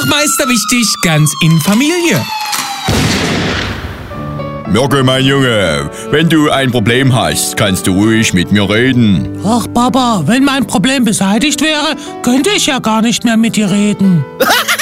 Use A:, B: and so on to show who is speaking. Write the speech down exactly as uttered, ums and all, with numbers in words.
A: Meister wichtig, ganz in Familie.
B: Mirko, mein Junge, wenn du ein Problem hast, kannst du ruhig mit mir reden.
C: Ach, Papa, wenn mein Problem beseitigt wäre, könnte ich ja gar nicht mehr mit dir reden.